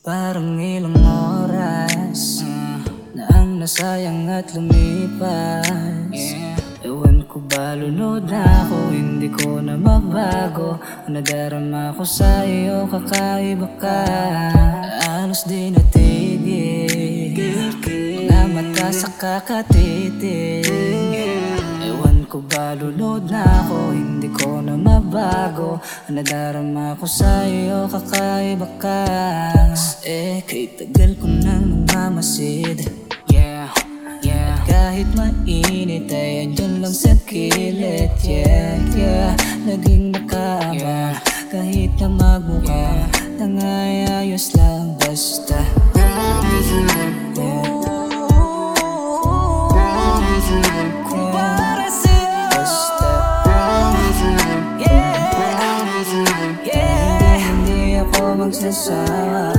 Parang ilang oras na ang nasayang at lumipas. Ewan ko ba lunod na ako, hindi ko na mabago. Nadarama ko sa iyo, kakaiba ka. Halos di natigil, mga mata sa kakatitig. Ewan ko ba lunod na ako, hindi ko na mabago. Nadarama ko sa iyo, kakaiba ka. Kay tagal ko nang namamasid. At kahit mainit ay andyan lang sa kilid. Naging makaabang kahit na magmukha tangay ayos lang basta. Kung para sa'yo hindi ako magsasawa.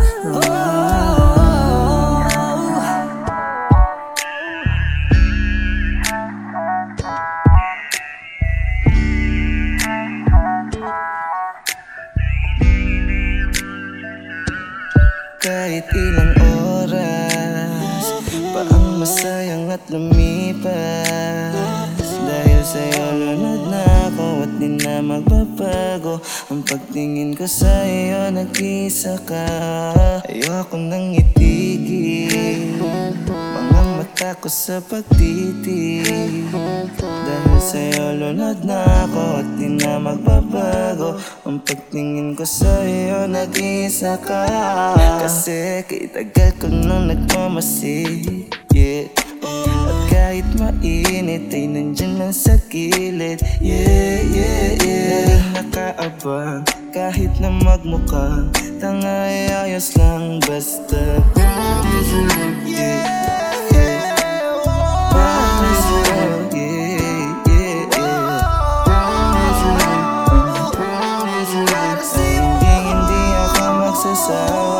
Kahit ilang oras pa ang masayang at lumipas. Dahil sa'yo lunod na ako at di na magbabago. Ang pagtingin ko sa'yo, nag-isa ka. Ayoko nang itigil mga mata ko sa pagtitig. Dahil sa'yo lunod na ako at di na magbabago. Ang pagtingin ko sa'yo, nag-isa ka. Kasi kay tagal ko nang nagmamasid, At kahit mainit ay nandyan lang sa kilid. Naging nakaabang kahit na magmukha tangay ayos lang basta. Hindi ako magsasawa.